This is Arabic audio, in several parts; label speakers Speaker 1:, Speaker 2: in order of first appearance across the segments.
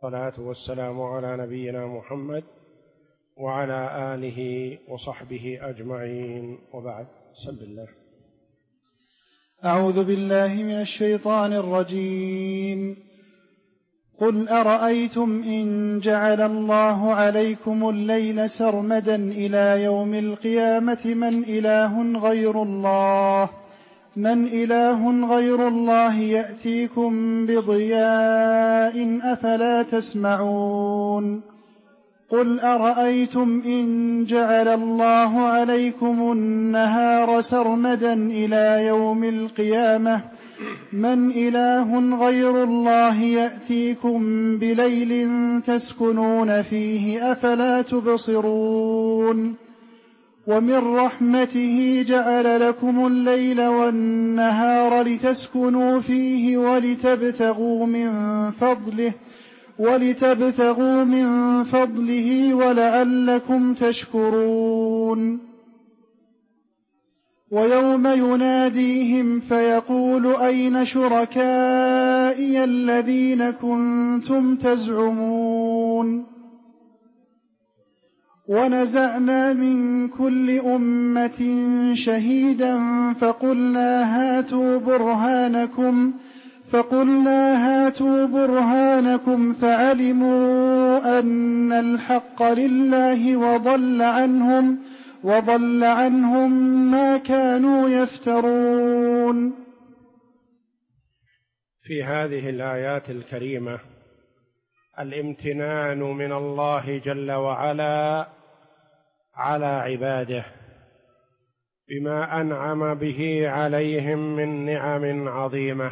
Speaker 1: والصلاة والسلام على نبينا محمد وعلى آله وصحبه أجمعين، وبعد. بسم الله.
Speaker 2: أعوذ بالله من الشيطان الرجيم. قل أرأيتم إن جعل الله عليكم الليل سرمدا إلى يوم القيامة من إله غير الله يأتيكم بضياء أفلا تسمعون. قل أرأيتم إن جعل الله عليكم النهار سرمدا إلى يوم القيامة من إله غير الله يأتيكم بليل تسكنون فيه أفلا تبصرون. ومن رحمته جعل لكم الليل والنهار لتسكنوا فيه ولتبتغوا من فضله ولعلكم تشكرون. ويوم يناديهم فيقول أين شركائي الذين كنتم تزعمون. ونزعنا من كل أمة شهيدا فقلنا هاتوا برهانكم فعلموا أن الحق لله وضل عنهم ما كانوا يفترون.
Speaker 1: في هذه الآيات الكريمة الامتنان من الله جل وعلا على عباده بما أنعم به عليهم من نعم عظيمة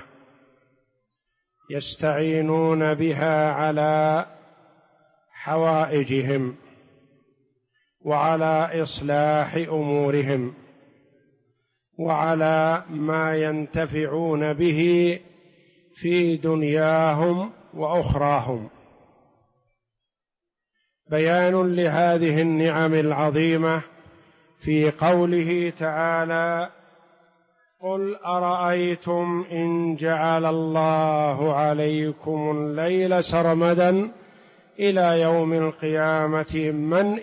Speaker 1: يستعينون بها على حوائجهم وعلى إصلاح أمورهم وعلى ما ينتفعون به في دنياهم وأخراهم. بيان لهذه النعم العظيمة في قوله تعالى: قل أرأيتم إن جعل الله عليكم الليل سرمدا إلى يوم القيامة من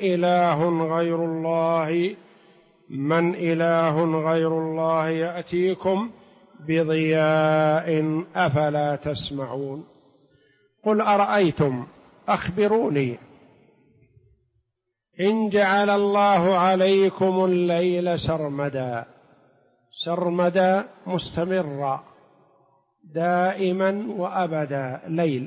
Speaker 1: إله غير الله يأتيكم بضياء أفلا تسمعون. قل أرأيتم، أخبروني، إن جعل الله عليكم الليل سرمدا مستمرا دائما وأبدا ليل،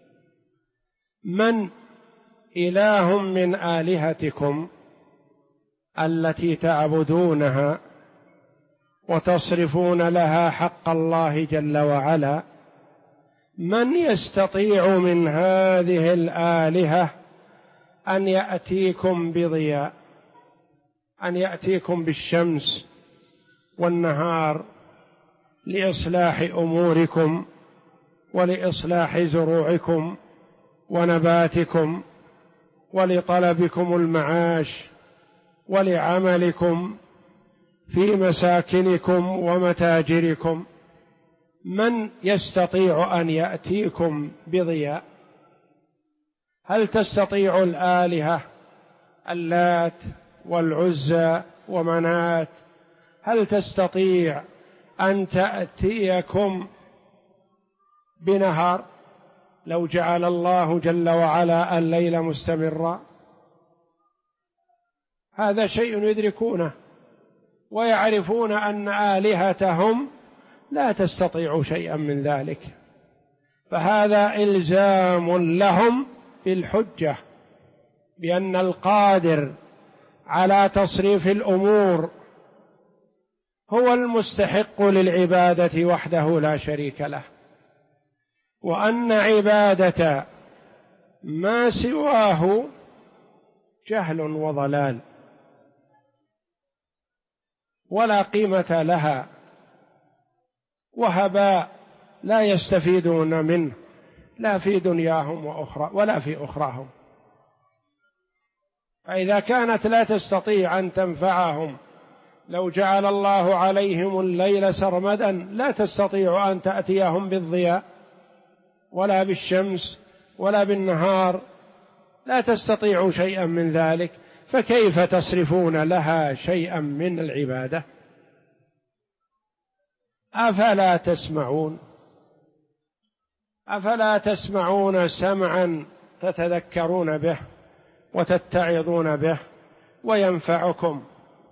Speaker 1: من إله من آلهتكم التي تعبدونها وتصرفون لها حق الله جل وعلا، من يستطيع من هذه الآلهة أن يأتيكم بضياء، أن يأتيكم بالشمس والنهار لإصلاح أموركم ولإصلاح زروعكم ونباتكم ولطلبكم المعاش ولعملكم في مساكنكم ومتاجركم؟ من يستطيع أن يأتيكم بضياء؟ هل تستطيع الآلهة اللات والعزى ومنات، هل تستطيع أن تأتيكم بنهار لو جعل الله جل وعلا الليل مستمرا؟ هذا شيء يدركونه ويعرفون أن آلهتهم لا تستطيع شيئا من ذلك، فهذا إلزام لهم بالحجة بأن القادر على تصريف الأمور هو المستحق للعبادة وحده لا شريك له، وأن عبادة ما سواه جهل وضلال ولا قيمة لها وهباء لا يستفيدون منه لا في دنياهم ولا في أخراهم. فإذا كانت لا تستطيع أن تنفعهم لو جعل الله عليهم الليل سرمدا، لا تستطيع أن تأتيهم بالضياء ولا بالشمس ولا بالنهار، لا تستطيعوا شيئا من ذلك، فكيف تصرفون لها شيئا من العبادة؟ أفلا تسمعون؟ أفلا تسمعون سمعا تتذكرون به وتتعظون به وينفعكم؟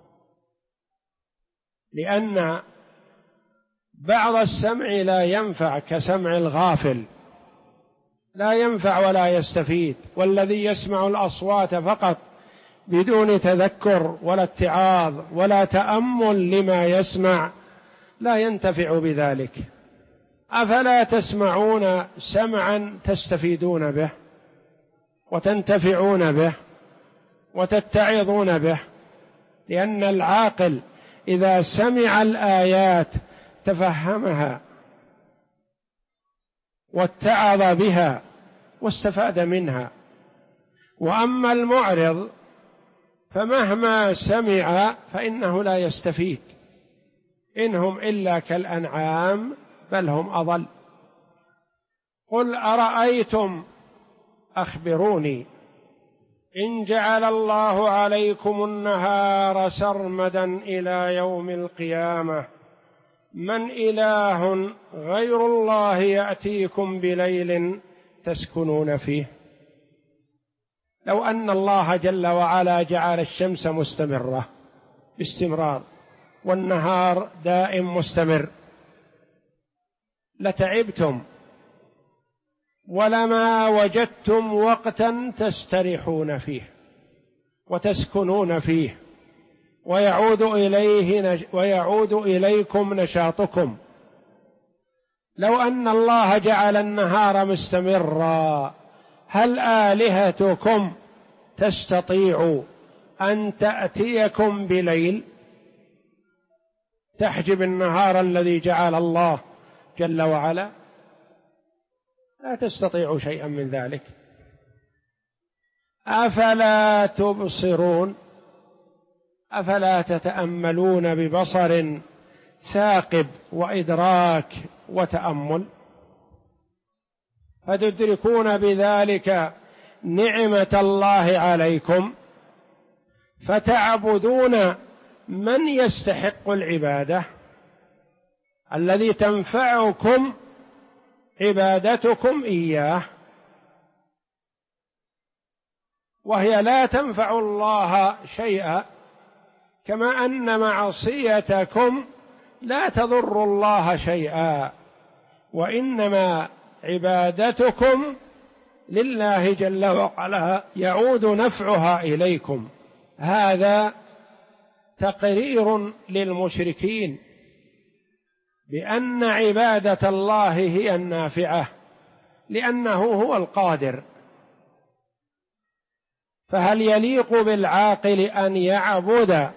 Speaker 1: لأن بعض السمع لا ينفع كسمع الغافل، لا ينفع ولا يستفيد، والذي يسمع الأصوات فقط بدون تذكر ولا اتعاظ ولا تأمل لما يسمع لا ينتفع بذلك. أفلا تسمعون سمعا تستفيدون به وتنتفعون به وتتعظون به؟ لأن العاقل إذا سمع الآيات تفهمها واتعظ بها واستفاد منها، وأما المعرض فمهما سمع فإنه لا يستفيد، إن هم إلا كالأنعام بل هم أضل. قل أرأيتم، أخبروني، إن جعل الله عليكم النهار سرمدا إلى يوم القيامة من إله غير الله يأتيكم بليل تسكنون فيه؟ لو أن الله جل وعلا جعل الشمس مستمرة باستمرار والنهار دائم مستمر لتعبتم ولما وجدتم وقتا تستريحون فيه وتسكنون فيه ويعود إليكم نشاطكم. لو أن الله جعل النهار مستمرا هل آلهتكم تستطيع أن تأتيكم بليل تحجب النهار الذي جعل الله جل وعلا؟ لا تستطيع شيئا من ذلك. أفلا تبصرون؟ أفلا تتأملون ببصر ثاقب وإدراك وتأمل فتدركون بذلك نعمة الله عليكم فتعبدون من يستحق العبادة الذي تنفعكم عبادتكم إياه، وهي لا تنفع الله شيئا، كما أن معصيتكم لا تضر الله شيئا، وإنما عبادتكم لله جل وعلا يعود نفعها إليكم. هذا تقرير للمشركين بأن عبادة الله هي النافعة لأنه هو القادر. فهل يليق بالعاقل أن يعبد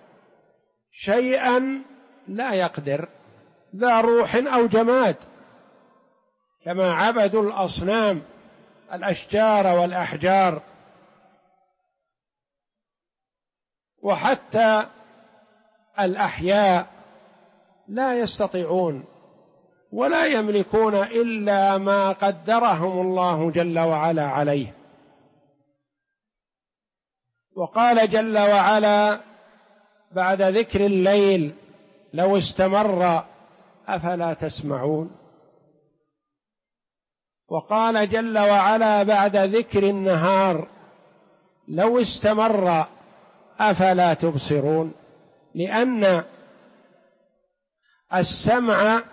Speaker 1: شيئا لا يقدر، ذا روح أو جماد، كما عبدوا الأصنام الأشجار والأحجار؟ وحتى الأحياء لا يستطيعون ولا يملكون إلا ما قدرهم الله جل وعلا عليه. وقال جل وعلا بعد ذكر الليل لو استمر أفلا تسمعون؟ وقال جل وعلا بعد ذكر النهار لو استمر أفلا تبصرون؟ لأن السمع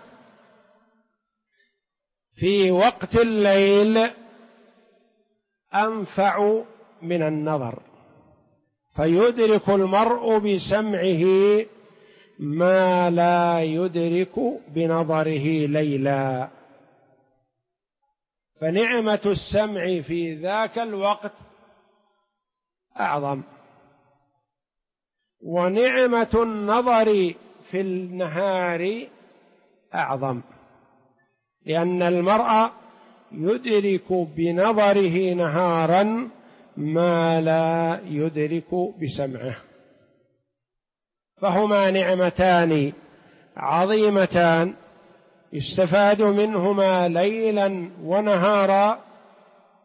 Speaker 1: في وقت الليل أنفع من النظر، فيدرك المرء بسمعه ما لا يدرك بنظره ليلا. فنعمة السمع في ذاك الوقت أعظم، ونعمة النظر في النهار أعظم، لأن المرء يدرك بنظره نهارا ما لا يدرك بسمعه، فهما نعمتان عظيمتان يستفاد منهما ليلا ونهارا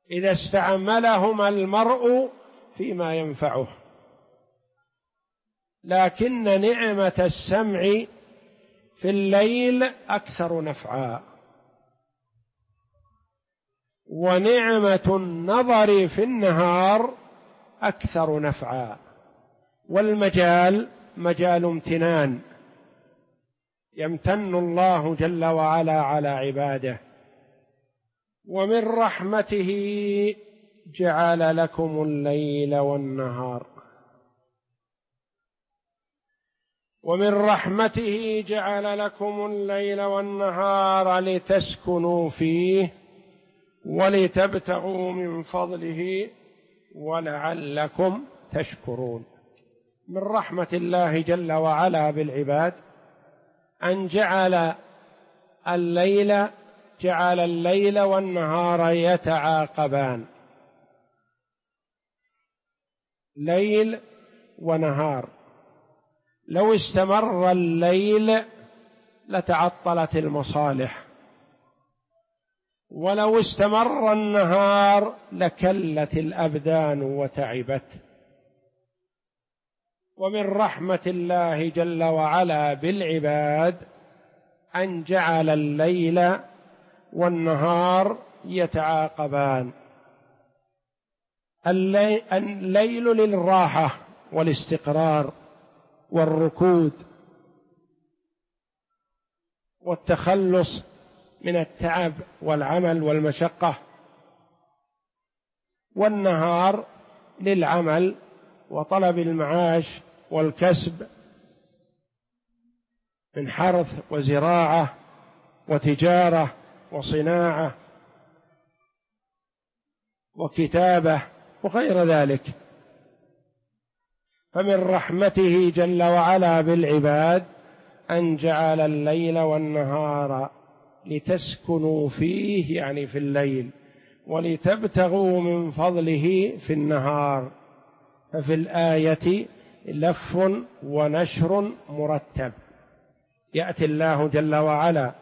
Speaker 1: إذا استعملهما المرء فيما ينفعه، لكن نعمة السمع في الليل أكثر نفعا، ونعمة النظر في النهار أكثر نفعا، والمجال مجال امتنان، يمتن الله جل وعلا على عباده. ومن رحمته جعل لكم الليل والنهار، ومن رحمته جعل لكم الليل والنهار لتسكنوا فيه ولتبتغوا من فضله ولعلكم تشكرون. من رحمة الله جل وعلا بالعباد أن جعل الليل والنهار يتعاقبان، ليل ونهار. لو استمر الليل لتعطلت المصالح، ولو استمر النهار لكلت الأبدان وتعبت. ومن رحمة الله جل وعلا بالعباد أن جعل الليل والنهار يتعاقبان. الليل للراحة والاستقرار والركود والتخلص من التعب والعمل والمشقة، والنهار للعمل وطلب المعاش والكسب من حرث وزراعة وتجارة وصناعة وكتابة وغير ذلك. فمن رحمته جل وعلا بالعباد أن جعل الليل والنهار لتسكنوا فيه، يعني في الليل، ولتبتغوا من فضله في النهار. ففي الآية لف ونشر مرتب، يأتي الله جل وعلا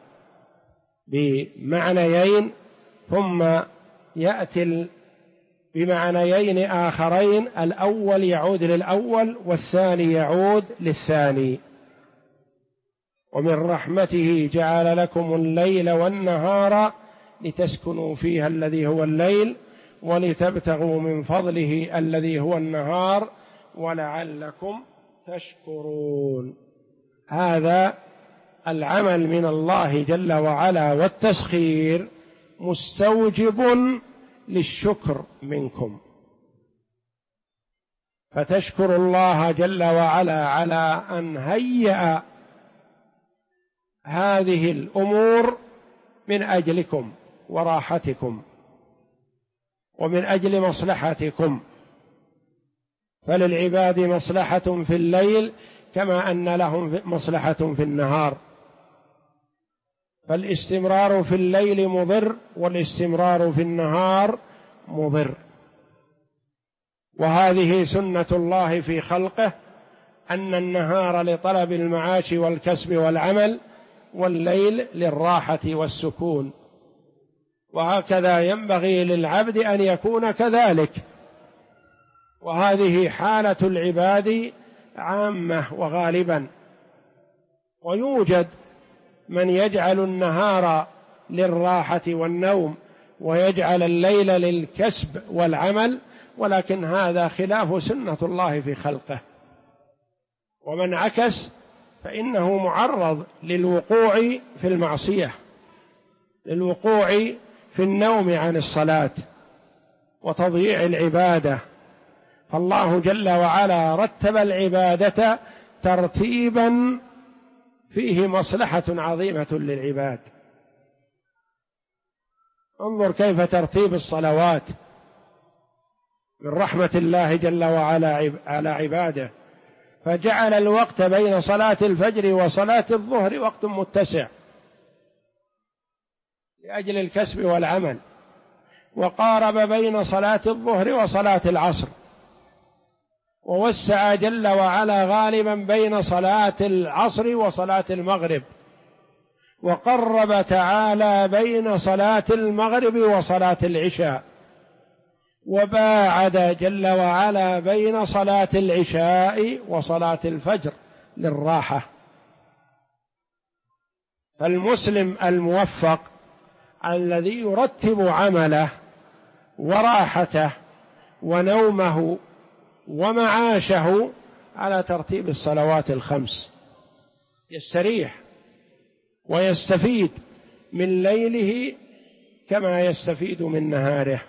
Speaker 1: بمعنيين ثم يأتي بمعنيين آخرين، الأول يعود للأول والثاني يعود للثاني. ومن رحمته جعل لكم الليل والنهار لتسكنوا فيها الذي هو الليل، ولتبتغوا من فضله الذي هو النهار، ولعلكم تشكرون. هذا العمل من الله جل وعلا والتسخير مستوجب للشكر منكم، فتشكر الله جل وعلا على أن هيأ هذه الأمور من أجلكم وراحتكم ومن أجل مصلحتكم. فللعباد مصلحة في الليل كما أن لهم مصلحة في النهار، فالاستمرار في الليل مضر والاستمرار في النهار مضر. وهذه سنة الله في خلقه، أن النهار لطلب المعاش والكسب والعمل، والليل للراحة والسكون. وهكذا ينبغي للعبد أن يكون كذلك، وهذه حالة العباد عامة وغالبا. ويوجد من يجعل النهار للراحة والنوم ويجعل الليل للكسب والعمل، ولكن هذا خلاف سنة الله في خلقه. ومن عكس فإنه معرض للوقوع في المعصية، للوقوع في النوم عن الصلاة وتضييع العبادة. فالله جل وعلا رتب العبادة ترتيبا فيه مصلحة عظيمة للعباد. انظر كيف ترتيب الصلوات من رحمة الله جل وعلا على عباده، فجعل الوقت بين صلاة الفجر وصلاة الظهر وقت متسع لأجل الكسب والعمل، وقارب بين صلاة الظهر وصلاة العصر، ووسع جل وعلا غالبا بين صلاة العصر وصلاة المغرب، وقرب تعالى بين صلاة المغرب وصلاة العشاء، وباعد جل وعلا بين صلاة العشاء وصلاة الفجر للراحة. فالمسلم الموفق الذي يرتب عمله وراحته ونومه ومعاشه على ترتيب الصلوات الخمس يستريح ويستفيد من ليله كما يستفيد من نهاره.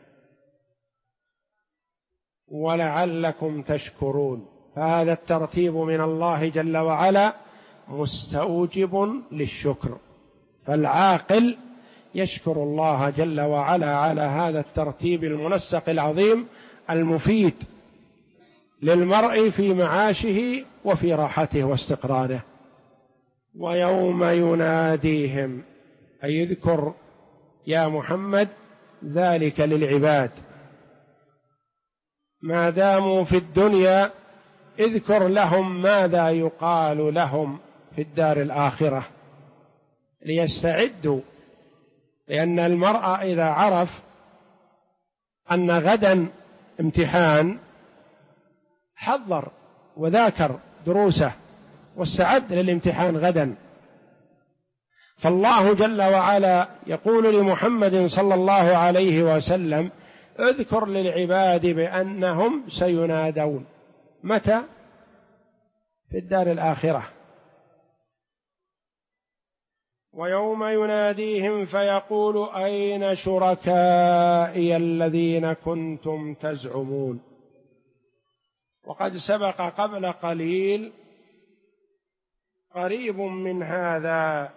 Speaker 1: ولعلكم تشكرون، فهذا الترتيب من الله جل وعلا مستوجب للشكر، فالعاقل يشكر الله جل وعلا على هذا الترتيب المنسق العظيم المفيد للمرء في معاشه وفي راحته واستقراره. ويوم يناديهم، أي اذكر يا محمد ذلك للعباد ما داموا في الدنيا، اذكر لهم ماذا يقال لهم في الدار الآخرة ليستعدوا، لأن المرء إذا عرف أن غدا امتحان حضر وذاكر دروسه واستعد للامتحان غدا. فالله جل وعلا يقول لمحمد صلى الله عليه وسلم اذكر للعباد بأنهم سينادون. متى؟ في الدار الآخرة. ويوم يناديهم فيقول أين شركائي الذين كنتم تزعمون. وقد سبق قبل قليل قريب من هذا: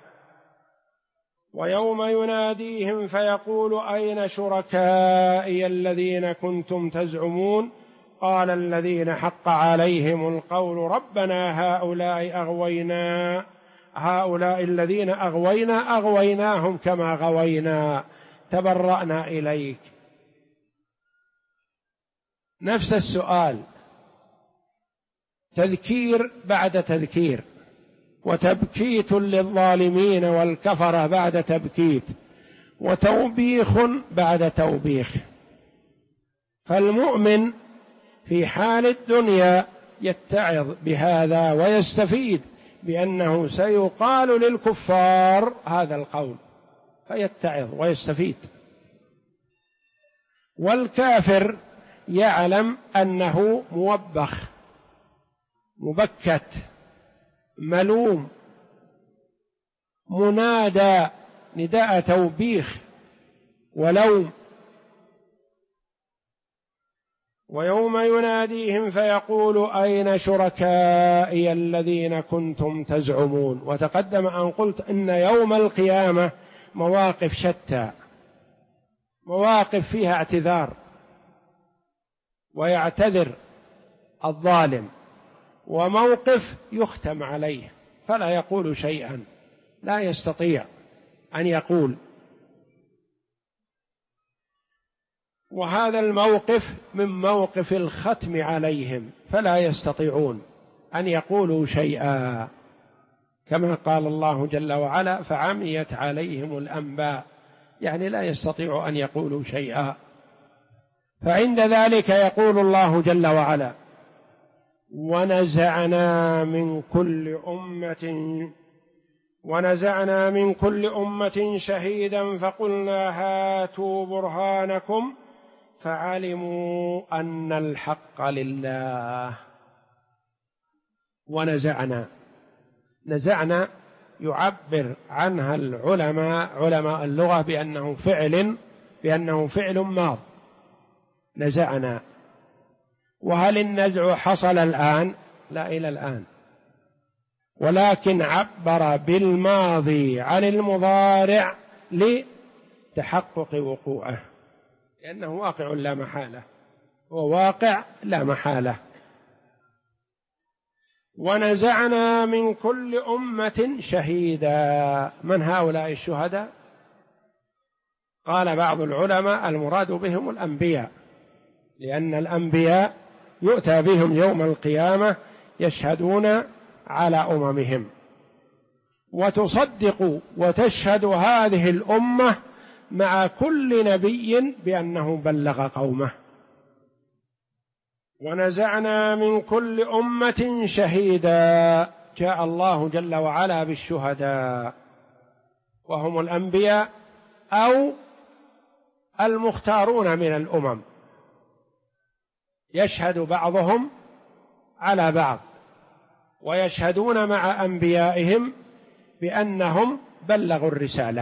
Speaker 1: ويوم يناديهم فيقول أين شركائي الذين كنتم تزعمون قال الذين حق عليهم القول ربنا هؤلاء الذين أغويناهم كما غوينا تبرأنا إليك. نفس السؤال، تذكير بعد تذكير، وتبكيت للظالمين والكفرة بعد تبكيت، وتوبيخ بعد توبيخ. فالمؤمن في حال الدنيا يتعظ بهذا ويستفيد بأنه سيقال للكفار هذا القول فيتعظ ويستفيد، والكافر يعلم أنه موبخ مبكت ملوم منادى نداء توبيخ ولوم. ويوم يناديهم فيقول أين شركائي الذين كنتم تزعمون. وتقدم أن قلت إن يوم القيامة مواقف شتى، مواقف فيها اعتذار ويعتذر الظالم، وموقف يختم عليه فلا يقول شيئا، لا يستطيع أن يقول. وهذا الموقف من موقف الختم عليهم، فلا يستطيعون أن يقولوا شيئا، كما قال الله جل وعلا فعميت عليهم الأنباء، يعني لا يستطيع أن يقولوا شيئا. فعند ذلك يقول الله جل وعلا ونزعنا من كل أمة شهيدا فقلنا هاتوا برهانكم فعلموا أن الحق لله. نزعنا يعبر عنها علماء اللغة بأنه فعل ماض، نزعنا. وهل النزع حصل الآن؟ لا، إلى الآن، ولكن عبر بالماضي عن المضارع لتحقق وقوعه، لأنه واقع لا محالة، هو واقع لا محالة. ونزعنا من كل أمة شهيدا. من هؤلاء الشهداء؟ قال بعض العلماء المراد بهم الأنبياء، لأن الأنبياء يؤتى بهم يوم القيامة يشهدون على أممهم، وتصدق وتشهد هذه الأمة مع كل نبي بأنه بلغ قومه. ونزعنا من كل أمة شهيدا، جاء الله جل وعلا بالشهداء وهم الأنبياء أو المختارون من الأمم، يشهد بعضهم على بعض ويشهدون مع أنبيائهم بأنهم بلغوا الرسالة.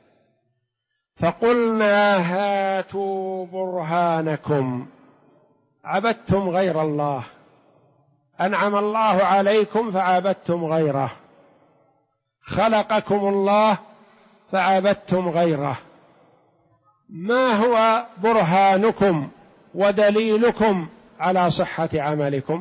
Speaker 1: فقلنا هاتوا برهانكم، عبدتم غير الله، أنعم الله عليكم فعبدتم غيره، خلقكم الله فعبدتم غيره، ما هو برهانكم ودليلكم على صحة عملكم؟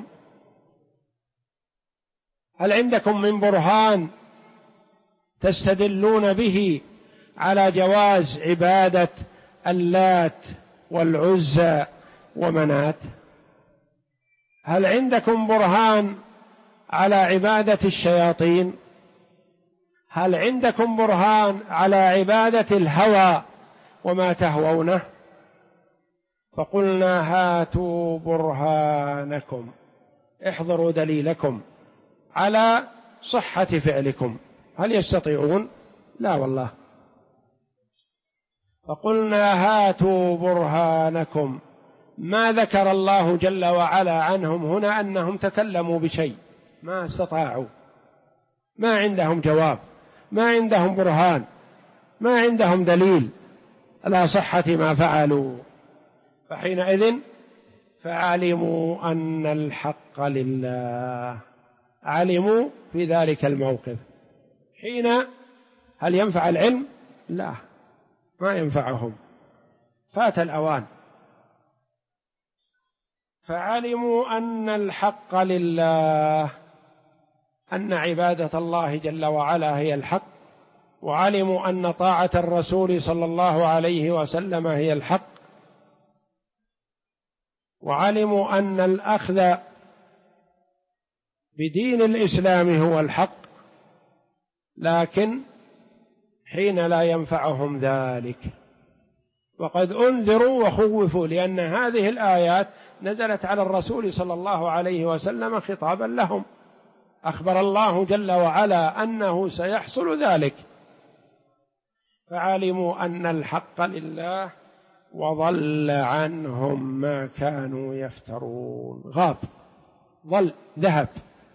Speaker 1: هل عندكم من برهان تستدلون به على جواز عبادة اللات والعزى ومنات؟ هل عندكم برهان على عبادة الشياطين؟ هل عندكم برهان على عبادة الهوى وما تهوونه؟ فقلنا هاتوا برهانكم، احضروا دليلكم على صحة فعلكم. هل يستطيعون؟ لا والله. فقلنا هاتوا برهانكم، ما ذكر الله جل وعلا عنهم هنا أنهم تكلموا بشيء، ما استطاعوا، ما عندهم جواب، ما عندهم برهان، ما عندهم دليل على صحة ما فعلوا. فحينئذ فعلموا أن الحق لله، علموا في ذلك الموقف. حين هل ينفع العلم؟ لا، ما ينفعهم، فات الأوان. فعلموا أن الحق لله، أن عبادة الله جل وعلا هي الحق، وعلموا أن طاعة الرسول صلى الله عليه وسلم هي الحق، وعلموا أن الأخذ بدين الإسلام هو الحق، لكن حين لا ينفعهم ذلك. وقد أنذروا وخوفوا، لأن هذه الآيات نزلت على الرسول صلى الله عليه وسلم خطابا لهم، أخبر الله جل وعلا أنه سيحصل ذلك. فعلموا أن الحق لله وضل عنهم ما كانوا يفترون. غاب، ضل، ذهب.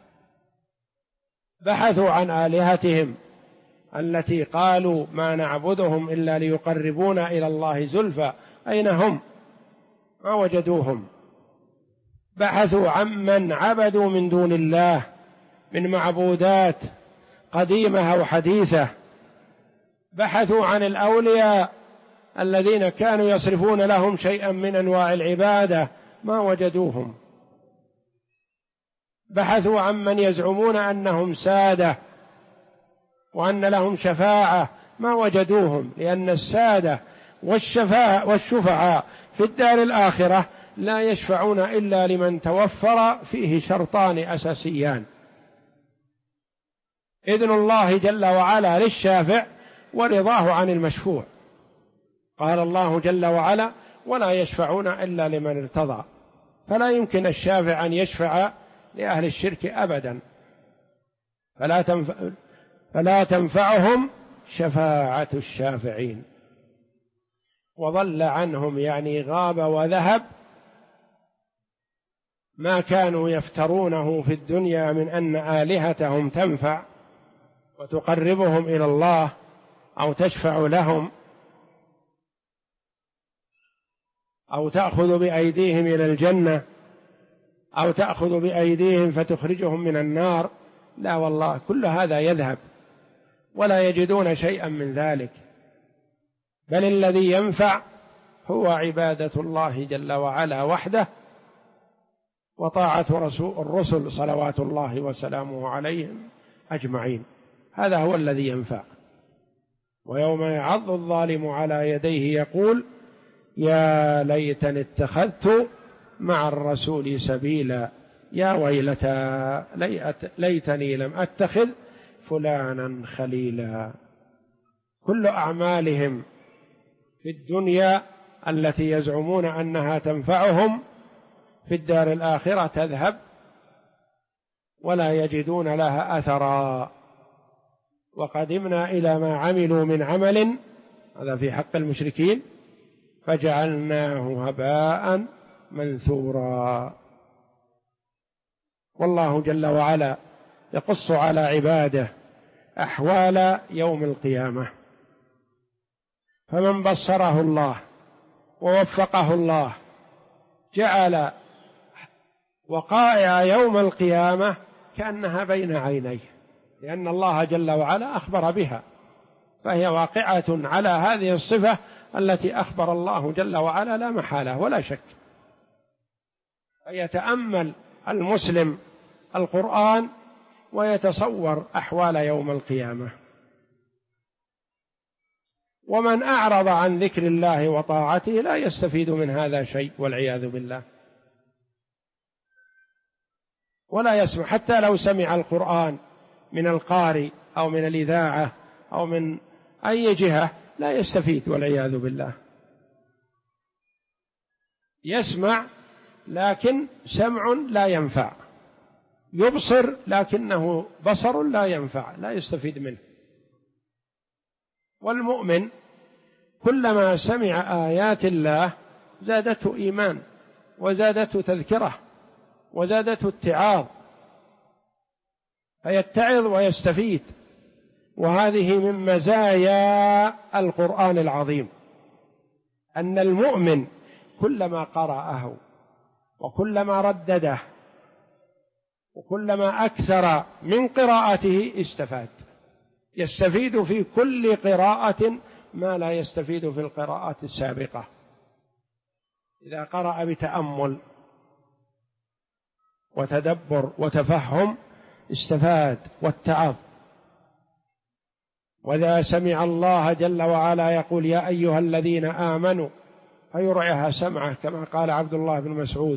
Speaker 1: بحثوا عن آلهتهم التي قالوا ما نعبدهم إلا ليقربونا إلى الله زلفى، أين هم؟ ما وجدوهم. بحثوا عمن عبدوا من دون الله من معبودات قديمة أو حديثة، بحثوا عن الأولياء الذين كانوا يصرفون لهم شيئا من أنواع العبادة، ما وجدوهم. بحثوا عن من يزعمون أنهم سادة وأن لهم شفاعة، ما وجدوهم، لأن السادة والشفعاء في الدار الآخرة لا يشفعون إلا لمن توفر فيه شرطان أساسيان: إذن الله جل وعلا للشافع ورضاه عن المشفوع. قال الله جل وعلا: ولا يشفعون إلا لمن ارتضى. فلا يمكن الشافع أن يشفع لأهل الشرك أبدا، فلا تنفعهم شفاعة الشافعين. وضل عنهم يعني غاب وذهب ما كانوا يفترونه في الدنيا من أن آلهتهم تنفع وتقربهم إلى الله أو تشفع لهم أو تأخذ بأيديهم إلى الجنة أو تأخذ بأيديهم فتخرجهم من النار. لا والله، كل هذا يذهب ولا يجدون شيئا من ذلك، بل الذي ينفع هو عبادة الله جل وعلا وحده وطاعة الرسل صلوات الله وسلامه عليهم أجمعين. هذا هو الذي ينفع. ويوم يعض الظالم على يديه يقول: يا ليتني اتخذت مع الرسول سبيلا، يا ويلتى ليتني لم أتخذ فلانا خليلا. كل أعمالهم في الدنيا التي يزعمون أنها تنفعهم في الدار الآخرة تذهب ولا يجدون لها أثرا. وقدمنا إلى ما عملوا من عمل، هذا في حق المشركين، فجعلناه هباء منثورا. والله جل وعلا يقص على عباده أحوال يوم القيامة، فمن بصره الله ووفقه الله جعل وقائع يوم القيامة كأنها بين عينيه، لأن الله جل وعلا أخبر بها، فهي واقعة على هذه الصفة التي أخبر الله جل وعلا لا محالة ولا شك. فيتأمل المسلم القرآن ويتصور أحوال يوم القيامة. ومن أعرض عن ذكر الله وطاعته لا يستفيد من هذا شيء والعياذ بالله، ولا يسمع، حتى لو سمع القرآن من القارئ أو من الإذاعة أو من أي جهة لا يستفيد والعياذ بالله. يسمع لكن سمع لا ينفع، يبصر لكنه بصر لا ينفع، لا يستفيد منه. والمؤمن كلما سمع آيات الله زادته إيمان وزادته تذكرة وزادته اتعاظ، فيتعظ ويستفيد. وهذه من مزايا القرآن العظيم، أن المؤمن كلما قرأه وكلما ردده وكلما أكثر من قراءته استفاد، يستفيد في كل قراءة ما لا يستفيد في القراءات السابقة. إذا قرأ بتأمل وتدبر وتفهم استفاد واتعظ. وإذا سمع الله جل وعلا يقول يا أيها الذين آمنوا فيرعها سمعه، كما قال عبد الله بن مسعود: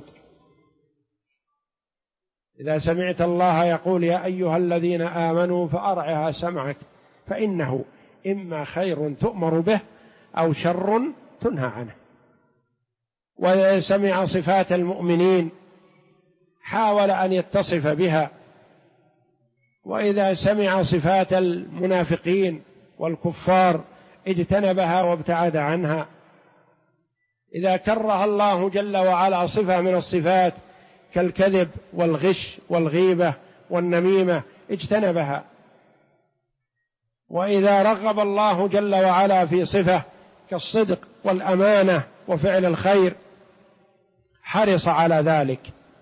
Speaker 1: إذا سمعت الله يقول يا أيها الذين آمنوا فأرعها سمعك، فإنه إما خير تؤمر به أو شر تنهى عنه. وإذا سمع صفات المؤمنين حاول أن يتصف بها، وإذا سمع صفات المنافقين والكفار اجتنبها وابتعد عنها. إذا كره الله جل وعلا صفة من الصفات كالكذب والغش والغيبة والنميمة اجتنبها. وإذا رغب الله جل وعلا في صفة كالصدق والأمانة وفعل الخير حرص على ذلك.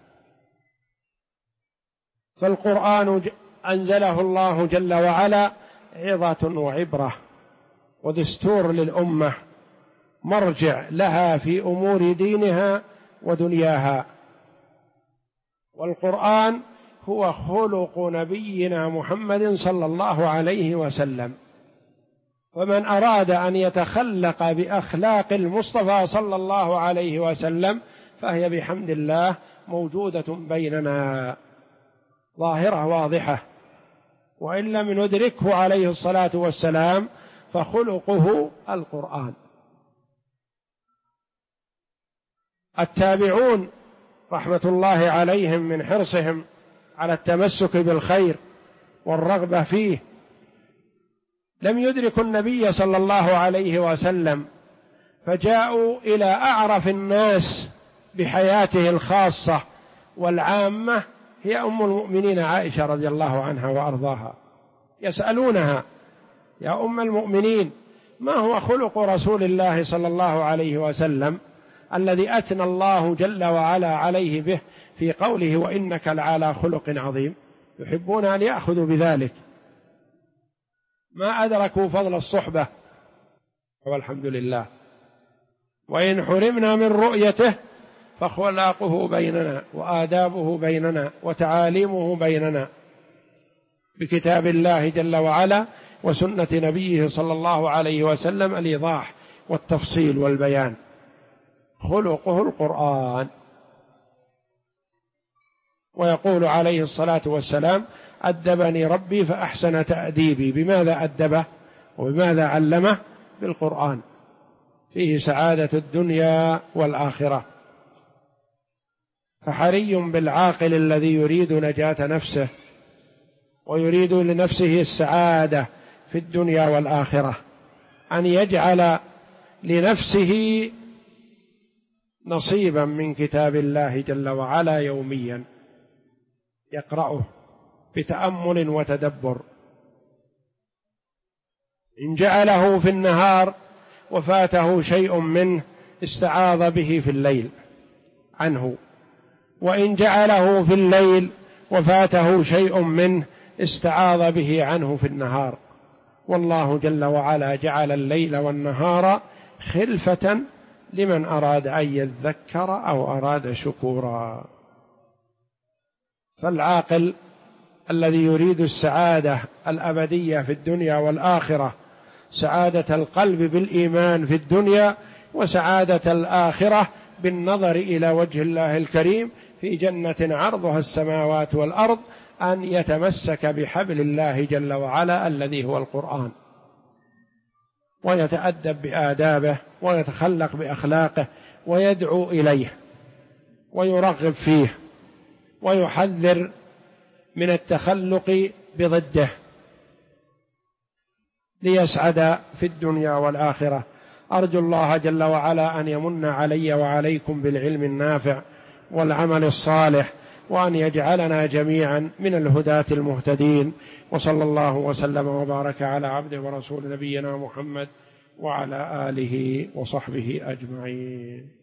Speaker 1: فالقرآن أنزله الله جل وعلا عظة وعبرة ودستور للأمة، مرجع لها في أمور دينها ودنياها. والقرآن هو خلق نبينا محمد صلى الله عليه وسلم، فمن أراد أن يتخلق بأخلاق المصطفى صلى الله عليه وسلم فهي بحمد الله موجودة بيننا ظاهرة واضحة، وإن لم ندركه عليه الصلاة والسلام فخلقه القرآن. التابعون رحمة الله عليهم من حرصهم على التمسك بالخير والرغبة فيه لم يدركوا النبي صلى الله عليه وسلم، فجاءوا إلى أعرف الناس بحياته الخاصة والعامة، هي أم المؤمنين عائشة رضي الله عنها وأرضاها، يسألونها: يا أم المؤمنين، ما هو خلق رسول الله صلى الله عليه وسلم الذي أثنى الله جل وعلا عليه به في قوله وإنك لعلى خلق عظيم؟ يحبون أن يأخذوا بذلك، ما أدركوا فضل الصحبة. والحمد لله. وإن حرمنا من رؤيته فخلاقه بيننا وآدابه بيننا وتعاليمه بيننا بكتاب الله جل وعلا وسنة نبيه صلى الله عليه وسلم الإيضاح والتفصيل والبيان. خلقه القرآن. ويقول عليه الصلاة والسلام: أدبني ربي فأحسن تأديبي. بماذا أدبه وبماذا علمه؟ بالقرآن. فيه سعادة الدنيا والآخرة. فحري بالعاقل الذي يريد نجاة نفسه ويريد لنفسه السعادة في الدنيا والآخرة أن يجعل لنفسه نصيبا من كتاب الله جل وعلا يوميا يقرأه بتأمل وتدبر. إن جعله في النهار وفاته شيء منه استعاض به في الليل عنه، وإن جعله في الليل وفاته شيء منه استعاض به عنه في النهار. والله جل وعلا جعل الليل والنهار خلفة لمن أراد أن يذكر أو أراد شكورا. فالعاقل الذي يريد السعادة الأبدية في الدنيا والآخرة، سعادة القلب بالإيمان في الدنيا، وسعادة الآخرة بالنظر إلى وجه الله الكريم في جنة عرضها السماوات والأرض، أن يتمسك بحبل الله جل وعلا الذي هو القرآن، ويتأدب بآدابه ويتخلق بأخلاقه ويدعو إليه ويرغب فيه ويحذر من التخلق بضده ليسعد في الدنيا والآخرة. أرجو الله جل وعلا أن يمن علي وعليكم بالعلم النافع والعمل الصالح، وأن يجعلنا جميعا من الهداة المهتدين. وصلى الله وسلم وبارك على عبده ورسول نبينا محمد وعلى آله وصحبه أجمعين.